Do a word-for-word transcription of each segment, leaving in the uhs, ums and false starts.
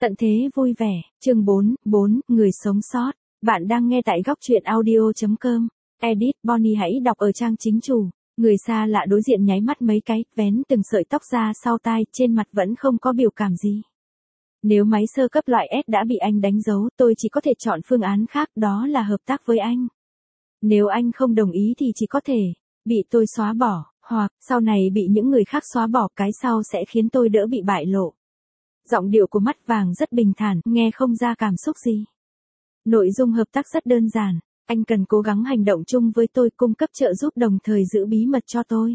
Tận thế vui vẻ, chương bốn, bốn, người sống sót. Bạn đang nghe tại góc truyện audio chấm com. Edit, Bonnie hãy đọc ở trang chính chủ. Người xa lạ đối diện nháy mắt mấy cái, vén từng sợi tóc ra sau tai, trên mặt vẫn không có biểu cảm gì. Nếu máy sơ cấp loại S đã bị anh đánh dấu, tôi chỉ có thể chọn phương án khác, đó là hợp tác với anh. Nếu anh không đồng ý thì chỉ có thể bị tôi xóa bỏ, hoặc sau này bị những người khác xóa bỏ, cái sau sẽ khiến tôi đỡ bị bại lộ. Giọng điệu của mắt vàng rất bình thản, nghe không ra cảm xúc gì. Nội dung hợp tác rất đơn giản, anh cần cố gắng hành động chung với tôi, cung cấp trợ giúp đồng thời giữ bí mật cho tôi.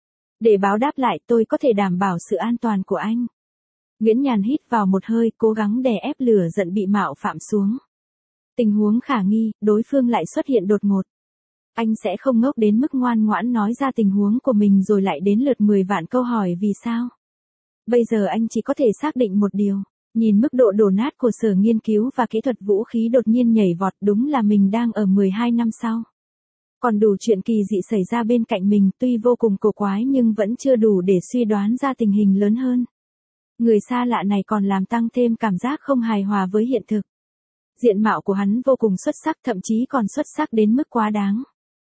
Để báo đáp lại, tôi có thể đảm bảo sự an toàn của anh. Nguyễn Nhàn hít vào một hơi, cố gắng đè ép lửa giận bị mạo phạm xuống. Tình huống khả nghi, đối phương lại xuất hiện đột ngột. Anh sẽ không ngốc đến mức ngoan ngoãn nói ra tình huống của mình rồi lại đến lượt mười vạn câu hỏi vì sao. Bây giờ anh chỉ có thể xác định một điều, nhìn mức độ đổ nát của Sở Nghiên cứu và Kỹ thuật Vũ khí đột nhiên nhảy vọt, đúng là mình đang ở mười hai năm sau. Còn đủ chuyện kỳ dị xảy ra bên cạnh mình, tuy vô cùng cổ quái nhưng vẫn chưa đủ để suy đoán ra tình hình lớn hơn. Người xa lạ này còn làm tăng thêm cảm giác không hài hòa với hiện thực. Diện mạo của hắn vô cùng xuất sắc, thậm chí còn xuất sắc đến mức quá đáng.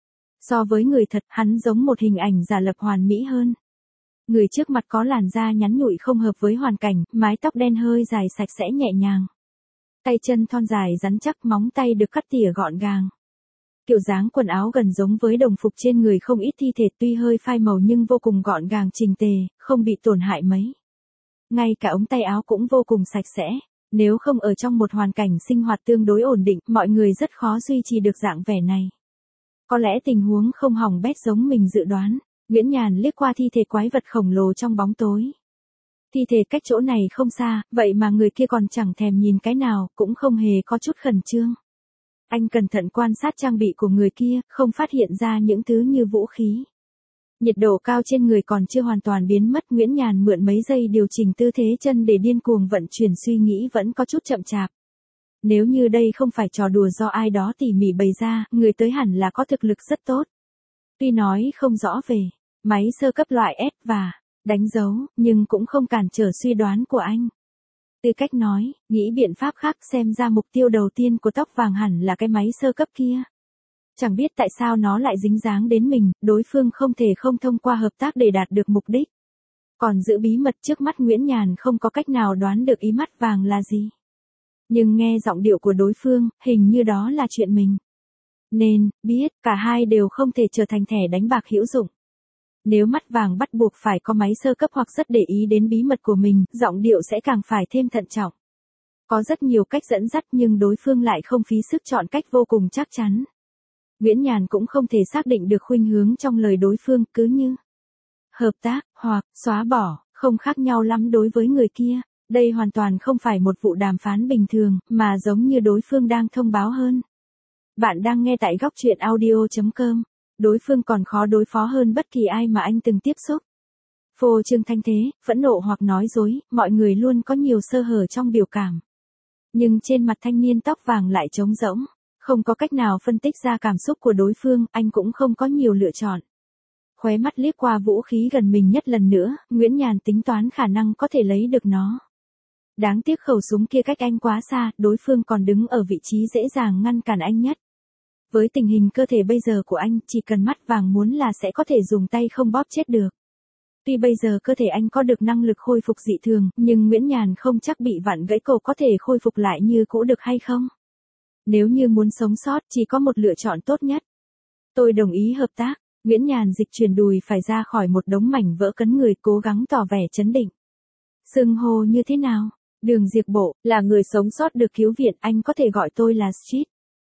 So với người thật, hắn giống một hình ảnh giả lập hoàn mỹ hơn. Người trước mặt có làn da nhắn nhụi không hợp với hoàn cảnh, mái tóc đen hơi dài sạch sẽ nhẹ nhàng. Tay chân thon dài rắn chắc, móng tay được cắt tỉa gọn gàng. Kiểu dáng quần áo gần giống với đồng phục trên người không ít thi thể, tuy hơi phai màu nhưng vô cùng gọn gàng chỉnh tề, không bị tổn hại mấy. Ngay cả ống tay áo cũng vô cùng sạch sẽ. Nếu không ở trong một hoàn cảnh sinh hoạt tương đối ổn định, mọi người rất khó duy trì được dạng vẻ này. Có lẽ tình huống không hỏng bét giống mình dự đoán. Nguyễn Nhàn liếc qua thi thể quái vật khổng lồ trong bóng tối. Thi thể cách chỗ này không xa, vậy mà người kia còn chẳng thèm nhìn cái nào, cũng không hề có chút khẩn trương. Anh cẩn thận quan sát trang bị của người kia, không phát hiện ra những thứ như vũ khí. Nhiệt độ cao trên người còn chưa hoàn toàn biến mất, Nguyễn Nhàn mượn mấy giây điều chỉnh tư thế chân để điên cuồng vận chuyển suy nghĩ vẫn có chút chậm chạp. Nếu như đây không phải trò đùa do ai đó tỉ mỉ bày ra, người tới hẳn là có thực lực rất tốt. Tuy nói không rõ về máy sơ cấp loại S và đánh dấu, nhưng cũng không cản trở suy đoán của anh. Tư cách nói, nghĩ biện pháp khác, xem ra mục tiêu đầu tiên của tóc vàng hẳn là cái máy sơ cấp kia. Chẳng biết tại sao nó lại dính dáng đến mình, đối phương không thể không thông qua hợp tác để đạt được mục đích. Còn giữ bí mật trước mắt Nguyễn Nhàn không có cách nào đoán được ý mắt vàng là gì. Nhưng nghe giọng điệu của đối phương, hình như đó là chuyện mình. Nên, biết, cả hai đều không thể trở thành thẻ đánh bạc hữu dụng. Nếu mắt vàng bắt buộc phải có máy sơ cấp hoặc rất để ý đến bí mật của mình, giọng điệu sẽ càng phải thêm thận trọng. Có rất nhiều cách dẫn dắt nhưng đối phương lại không phí sức chọn cách vô cùng chắc chắn. Nguyễn Nhàn cũng không thể xác định được khuynh hướng trong lời đối phương, cứ như hợp tác, hoặc xóa bỏ, không khác nhau lắm đối với người kia. Đây hoàn toàn không phải một vụ đàm phán bình thường, mà giống như đối phương đang thông báo hơn. Bạn đang nghe tại góc truyện audio chấm com. Đối phương còn khó đối phó hơn bất kỳ ai mà anh từng tiếp xúc. Phô trương thanh thế, phẫn nộ hoặc nói dối, mọi người luôn có nhiều sơ hở trong biểu cảm. Nhưng trên mặt thanh niên tóc vàng lại trống rỗng, không có cách nào phân tích ra cảm xúc của đối phương, anh cũng không có nhiều lựa chọn. Khóe mắt liếc qua vũ khí gần mình nhất lần nữa, Nguyễn Nhàn tính toán khả năng có thể lấy được nó. Đáng tiếc khẩu súng kia cách anh quá xa, đối phương còn đứng ở vị trí dễ dàng ngăn cản anh nhất. Với tình hình cơ thể bây giờ của anh, chỉ cần mắt vàng muốn là sẽ có thể dùng tay không bóp chết được. Tuy bây giờ cơ thể anh có được năng lực khôi phục dị thường, nhưng Nguyễn Nhàn không chắc bị vặn gãy cổ có thể khôi phục lại như cũ được hay không. Nếu như muốn sống sót, chỉ có một lựa chọn tốt nhất. Tôi đồng ý hợp tác. Nguyễn Nhàn dịch chuyển đùi phải ra khỏi một đống mảnh vỡ cấn người, cố gắng tỏ vẻ trấn định. Xưng hô như thế nào? Đường Diệp Bộ, là người sống sót được cứu viện, anh có thể gọi tôi là Street.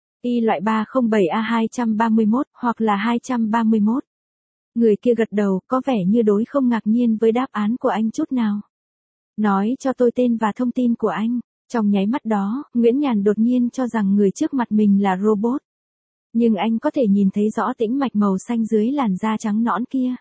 Y loại ba không bảy A hai ba mốt, hoặc là hai ba mốt. Người kia gật đầu, có vẻ như đối không ngạc nhiên với đáp án của anh chút nào. Nói cho tôi tên và thông tin của anh. Trong nháy mắt đó, Nguyễn Nhàn đột nhiên cho rằng người trước mặt mình là robot. Nhưng anh có thể nhìn thấy rõ tĩnh mạch màu xanh dưới làn da trắng nõn kia.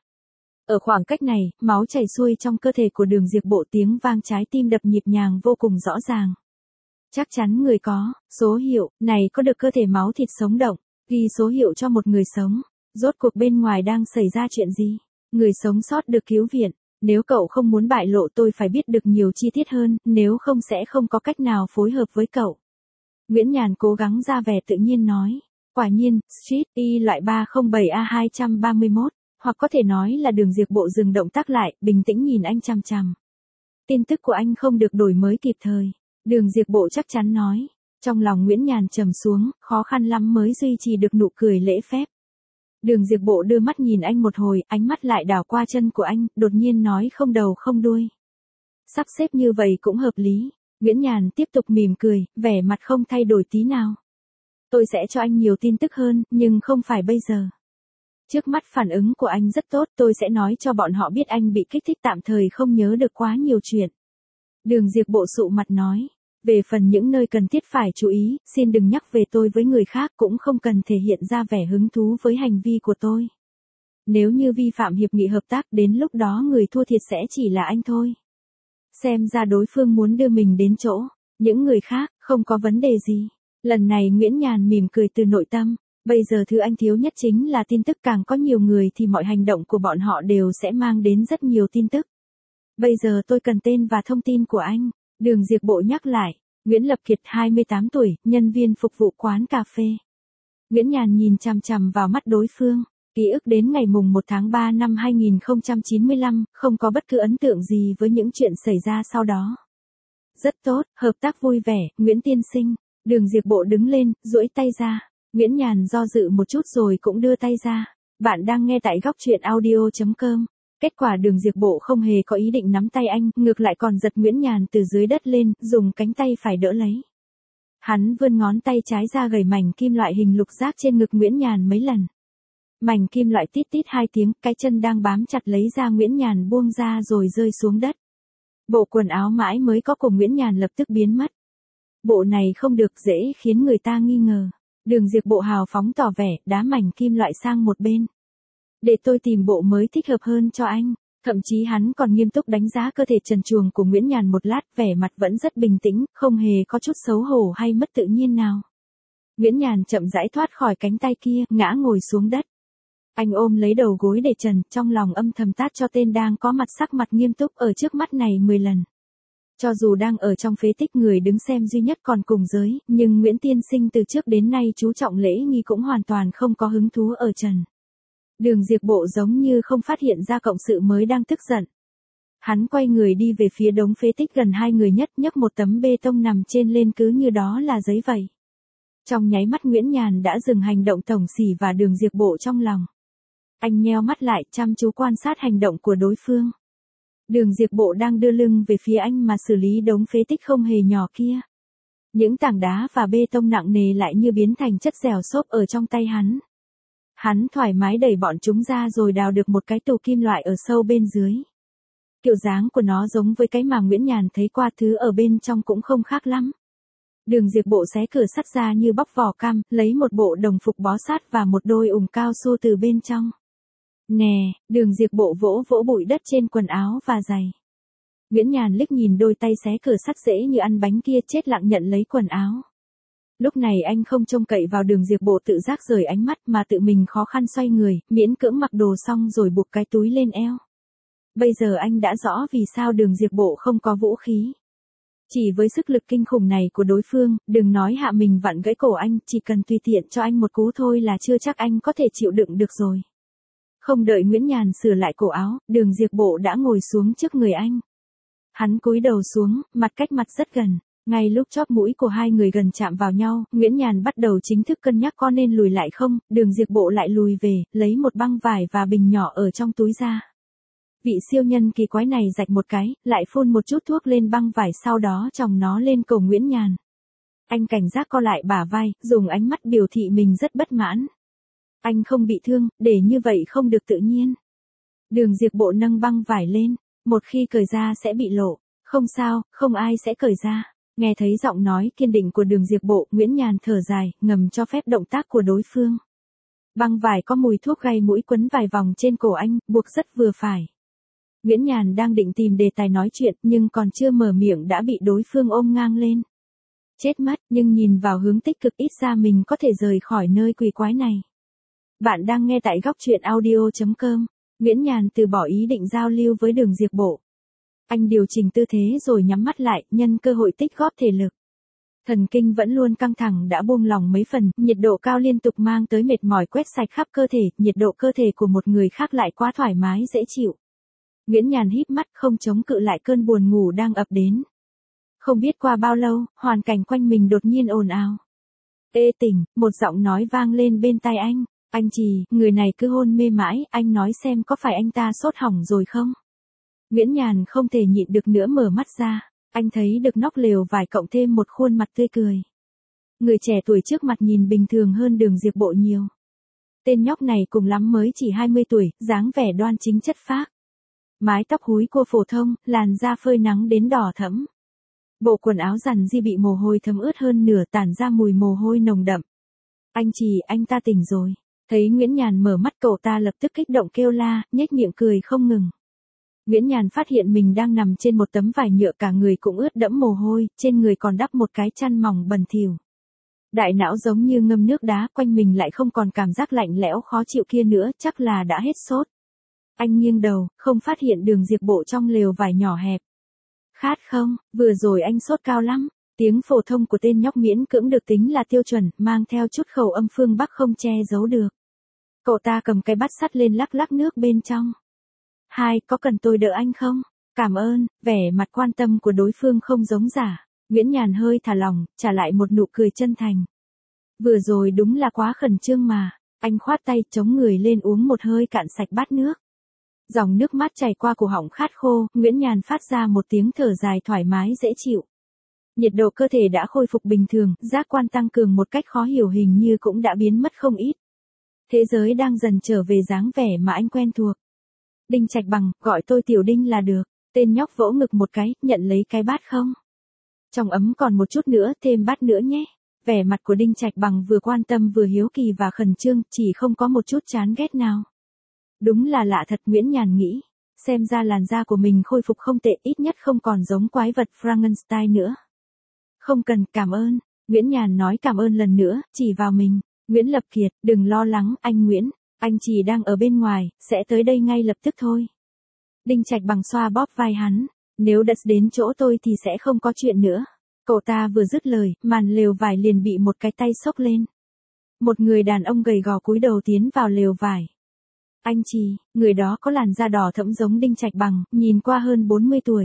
Ở khoảng cách này, máu chảy xuôi trong cơ thể của Đường Diệp Bộ, tiếng vang trái tim đập nhịp nhàng vô cùng rõ ràng. Chắc chắn người có số hiệu này có được cơ thể máu thịt sống động, ghi số hiệu cho một người sống. Rốt cuộc bên ngoài đang xảy ra chuyện gì? Người sống sót được cứu viện. Nếu cậu không muốn bại lộ tôi phải biết được nhiều chi tiết hơn, nếu không sẽ không có cách nào phối hợp với cậu. Nguyễn Nhàn cố gắng ra vẻ tự nhiên nói. Quả nhiên, Street Y loại ba không bảy A hai ba mốt, hoặc có thể nói là Đường Diệp Bộ dừng động tác lại, bình tĩnh nhìn anh chằm chằm. Tin tức của anh không được đổi mới kịp thời. Đường Diệp Bộ chắc chắn nói. Trong lòng Nguyễn Nhàn trầm xuống, khó khăn lắm mới duy trì được nụ cười lễ phép. Đường Diệp Bộ đưa mắt nhìn anh một hồi, ánh mắt lại đảo qua chân của anh, đột nhiên nói không đầu không đuôi. Sắp xếp như vậy cũng hợp lý. Nguyễn Nhàn tiếp tục mỉm cười, vẻ mặt không thay đổi tí nào. Tôi sẽ cho anh nhiều tin tức hơn, nhưng không phải bây giờ. Trước mắt phản ứng của anh rất tốt, tôi sẽ nói cho bọn họ biết anh bị kích thích tạm thời không nhớ được quá nhiều chuyện. Đường Diệp Bộ sụ mặt nói. Về phần những nơi cần thiết phải chú ý, xin đừng nhắc về tôi với người khác, cũng không cần thể hiện ra vẻ hứng thú với hành vi của tôi. Nếu như vi phạm hiệp nghị hợp tác, đến lúc đó người thua thiệt sẽ chỉ là anh thôi. Xem ra đối phương muốn đưa mình đến chỗ, những người khác, không có vấn đề gì. Lần này Nguyễn Nhàn mỉm cười từ nội tâm, bây giờ thứ anh thiếu nhất chính là tin tức, càng có nhiều người thì mọi hành động của bọn họ đều sẽ mang đến rất nhiều tin tức. Bây giờ tôi cần tên và thông tin của anh. Đường Diệp Bộ nhắc lại. Nguyễn Lập Kiệt hai mươi tám tuổi, nhân viên phục vụ quán cà phê. Nguyễn Nhàn nhìn chằm chằm vào mắt đối phương. Ký ức đến ngày mùng một tháng ba năm hai nghìn không trăm chín mươi lăm, không có bất cứ ấn tượng gì với những chuyện xảy ra sau đó. Rất tốt, hợp tác vui vẻ, Nguyễn tiên sinh. Đường Diệp Bộ đứng lên, duỗi tay ra. Nguyễn Nhàn do dự một chút rồi cũng đưa tay ra. Bạn đang nghe tại góc truyện audio chấm com. Kết quả Đường Diệp Bộ không hề có ý định nắm tay anh, ngược lại còn giật Nguyễn Nhàn từ dưới đất lên, dùng cánh tay phải đỡ lấy. Hắn vươn ngón tay trái ra gẩy mảnh kim loại hình lục giác trên ngực Nguyễn Nhàn mấy lần. Mảnh kim loại tít tít hai tiếng, cái chân đang bám chặt lấy da Nguyễn Nhàn buông ra rồi rơi xuống đất. Bộ quần áo mãi mới có của Nguyễn Nhàn lập tức biến mất. Bộ này không được, dễ khiến người ta nghi ngờ. Đường Diệp Bộ hào phóng tỏ vẻ, đá mảnh kim loại sang một bên. Để tôi tìm bộ mới thích hợp hơn cho anh. Thậm chí hắn còn nghiêm túc đánh giá cơ thể trần truồng của Nguyễn Nhàn một lát, vẻ mặt vẫn rất bình tĩnh, không hề có chút xấu hổ hay mất tự nhiên nào. Nguyễn Nhàn chậm rãi thoát khỏi cánh tay kia, ngã ngồi xuống đất. Anh ôm lấy đầu gối để trần, trong lòng âm thầm tát cho tên đang có mặt sắc mặt nghiêm túc ở trước mắt này mười lần. Cho dù đang ở trong phế tích, người đứng xem duy nhất còn cùng giới, nhưng Nguyễn tiên sinh từ trước đến nay chú trọng lễ nghi cũng hoàn toàn không có hứng thú ở trần. Đường Diệp Bộ giống như không phát hiện ra cộng sự mới đang tức giận. Hắn quay người đi về phía đống phế tích gần hai người nhất, nhấc một tấm bê tông nằm trên lên cứ như đó là giấy vậy. Trong nháy mắt Nguyễn Nhàn đã dừng hành động tổng xỉ và Đường Diệp Bộ trong lòng. Anh nheo mắt lại, chăm chú quan sát hành động của đối phương. Đường Diệp Bộ đang đưa lưng về phía anh mà xử lý đống phế tích không hề nhỏ kia. Những tảng đá và bê tông nặng nề lại như biến thành chất dẻo xốp ở trong tay hắn. Hắn thoải mái đẩy bọn chúng ra rồi đào được một cái tủ kim loại ở sâu bên dưới. Kiểu dáng của nó giống với cái mà Nguyễn Nhàn thấy qua, thứ ở bên trong cũng không khác lắm. Đường Diệp Bộ xé cửa sắt ra như bóc vỏ cam, lấy một bộ đồng phục bó sát và một đôi ủng cao su từ bên trong. Nè, Đường Diệp Bộ vỗ vỗ bụi đất trên quần áo và giày. Nguyễn Nhàn liếc nhìn đôi tay xé cửa sắt dễ như ăn bánh kia, chết lặng nhận lấy quần áo. Lúc này anh không trông cậy vào Đường Diệp Bộ tự giác rời ánh mắt mà tự mình khó khăn xoay người, miễn cưỡng mặc đồ xong rồi buộc cái túi lên eo. Bây giờ anh đã rõ vì sao Đường Diệp Bộ không có vũ khí. Chỉ với sức lực kinh khủng này của đối phương, đừng nói hạ mình vặn gãy cổ anh, chỉ cần tùy tiện cho anh một cú thôi là chưa chắc anh có thể chịu đựng được rồi. Không đợi Nguyễn Nhàn sửa lại cổ áo, Đường Diệp Bộ đã ngồi xuống trước người anh. Hắn cúi đầu xuống, mặt cách mặt rất gần. Ngay lúc chóp mũi của hai người gần chạm vào nhau, Nguyễn Nhàn bắt đầu chính thức cân nhắc có nên lùi lại không. Đường Diệp Bộ lại lùi về, lấy một băng vải và bình nhỏ ở trong túi ra. Vị siêu nhân kỳ quái này rạch một cái, lại phun một chút thuốc lên băng vải, sau đó chồng nó lên cổ Nguyễn Nhàn. Anh cảnh giác co lại bả vai, dùng ánh mắt biểu thị mình rất bất mãn. Anh không bị thương, để như vậy không được tự nhiên. Đường Diệp Bộ nâng băng vải lên, một khi cởi ra sẽ bị lộ. Không sao, không ai sẽ cởi ra. Nghe thấy giọng nói kiên định của Đường Diệp Bộ, Nguyễn Nhàn thở dài, ngầm cho phép động tác của đối phương. Băng vải có mùi thuốc gây mũi quấn vài vòng trên cổ anh, buộc rất vừa phải. Nguyễn Nhàn đang định tìm đề tài nói chuyện, nhưng còn chưa mở miệng đã bị đối phương ôm ngang lên. Chết mất, nhưng nhìn vào hướng tích cực, ít ra mình có thể rời khỏi nơi quỷ quái này. Bạn đang nghe tại góc truyện audio chấm com. Nguyễn Nhàn từ bỏ ý định giao lưu với Đường Diệp Bộ. Anh điều chỉnh tư thế rồi nhắm mắt lại, nhân cơ hội tích góp thể lực. Thần kinh vẫn luôn căng thẳng đã buông lỏng mấy phần, nhiệt độ cao liên tục mang tới mệt mỏi quét sạch khắp cơ thể, nhiệt độ cơ thể của một người khác lại quá thoải mái dễ chịu. Nguyễn Nhàn híp mắt không chống cự lại cơn buồn ngủ đang ập đến. Không biết qua bao lâu, hoàn cảnh quanh mình đột nhiên ồn ào. Ê tỉnh, một giọng nói vang lên bên tai anh. Anh Trì, người này cứ hôn mê mãi, anh nói xem có phải anh ta sốt hỏng rồi không? Nguyễn Nhàn không thể nhịn được nữa mở mắt ra. Anh thấy được nóc lều vải cộng thêm một khuôn mặt tươi cười. Người trẻ tuổi trước mặt nhìn bình thường hơn Đường Diệp Bộ nhiều. Tên nhóc này cùng lắm mới chỉ hai mươi tuổi, dáng vẻ đoan chính chất phác. Mái tóc húi cua phổ thông, làn da phơi nắng đến đỏ thẫm. Bộ quần áo rằn di bị mồ hôi thấm ướt hơn nửa tản ra mùi mồ hôi nồng đậm. Anh Trì, anh ta tỉnh rồi. Thấy Nguyễn Nhàn mở mắt cậu ta lập tức kích động kêu la, nhếch miệng cười không ngừng. Nguyễn Nhàn phát hiện mình đang nằm trên một tấm vải nhựa cả người cũng ướt đẫm mồ hôi, trên người còn đắp một cái chăn mỏng bẩn thỉu. Đại não giống như ngâm nước đá, quanh mình lại không còn cảm giác lạnh lẽo khó chịu kia nữa, chắc là đã hết sốt. Anh nghiêng đầu, không phát hiện Đường Diệp Bộ trong lều vải nhỏ hẹp. Khát không, vừa rồi anh sốt cao lắm. Tiếng phổ thông của tên nhóc miễn cưỡng được tính là tiêu chuẩn, mang theo chút khẩu âm phương Bắc không che giấu được. Cậu ta cầm cái bát sắt lên lắc lắc nước bên trong. Hai, có cần tôi đỡ anh không? Cảm ơn, vẻ mặt quan tâm của đối phương không giống giả. Nguyễn Nhàn hơi thả lỏng, trả lại một nụ cười chân thành. Vừa rồi đúng là quá khẩn trương mà. Anh khoát tay chống người lên uống một hơi cạn sạch bát nước. Dòng nước mắt chảy qua cổ họng khát khô, Nguyễn Nhàn phát ra một tiếng thở dài thoải mái dễ chịu. Nhiệt độ cơ thể đã khôi phục bình thường, giác quan tăng cường một cách khó hiểu hình như cũng đã biến mất không ít. Thế giới đang dần trở về dáng vẻ mà anh quen thuộc. Đinh Trạch Bằng, gọi tôi Tiểu Đinh là được. Tên nhóc vỗ ngực một cái, nhận lấy cái bát không? Trong ấm còn một chút nữa, thêm bát nữa nhé. Vẻ mặt của Đinh Trạch Bằng vừa quan tâm vừa hiếu kỳ và khẩn trương, chỉ không có một chút chán ghét nào. Đúng là lạ thật, Nguyễn Nhàn nghĩ. Xem ra làn da của mình khôi phục không tệ, ít nhất không còn giống quái vật Frankenstein nữa. Không cần, cảm ơn. Nguyễn Nhàn nói cảm ơn lần nữa, chỉ vào mình. Nguyễn Lập Kiệt, đừng lo lắng, anh Nguyễn. Anh chỉ đang ở bên ngoài, sẽ tới đây ngay lập tức thôi. Đinh Trạch Bằng xoa bóp vai hắn. Nếu đã đến chỗ tôi thì sẽ không có chuyện nữa. Cậu ta vừa dứt lời, màn lều vải liền bị một cái tay xốc lên. Một người đàn ông gầy gò cúi đầu tiến vào lều vải. Anh Trì, người đó có làn da đỏ thẫm giống Đinh Trạch Bằng, nhìn qua hơn bốn mươi tuổi.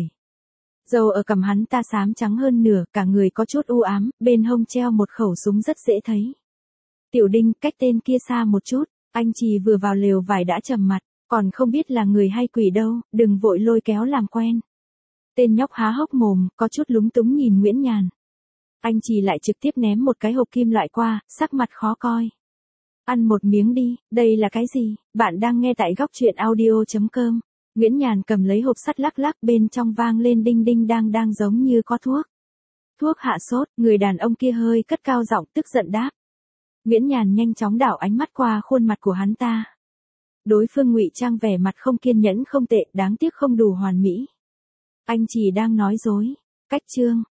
Râu ở cằm hắn ta xám trắng hơn nửa, cả người có chút u ám, bên hông treo một khẩu súng rất dễ thấy. Tiểu Đinh, cách tên kia xa một chút, anh Trì vừa vào lều vải đã trầm mặt, còn không biết là người hay quỷ đâu, đừng vội lôi kéo làm quen. Tên nhóc há hốc mồm, có chút lúng túng nhìn Nguyễn Nhàn. Anh Trì lại trực tiếp ném một cái hộp kim loại qua, sắc mặt khó coi. Ăn một miếng đi, đây là cái gì? Bạn đang nghe tại góc truyện audio chấm com. Nguyễn Nhàn cầm lấy hộp sắt lắc lắc, bên trong vang lên đinh đinh đang đang giống như có thuốc. Thuốc hạ sốt, người đàn ông kia hơi cất cao giọng tức giận đáp. Nguyễn Nhàn nhanh chóng đảo ánh mắt qua khuôn mặt của hắn ta. Đối phương ngụy trang vẻ mặt không kiên nhẫn không tệ, đáng tiếc không đủ hoàn mỹ. Anh chỉ đang nói dối. Cách chương,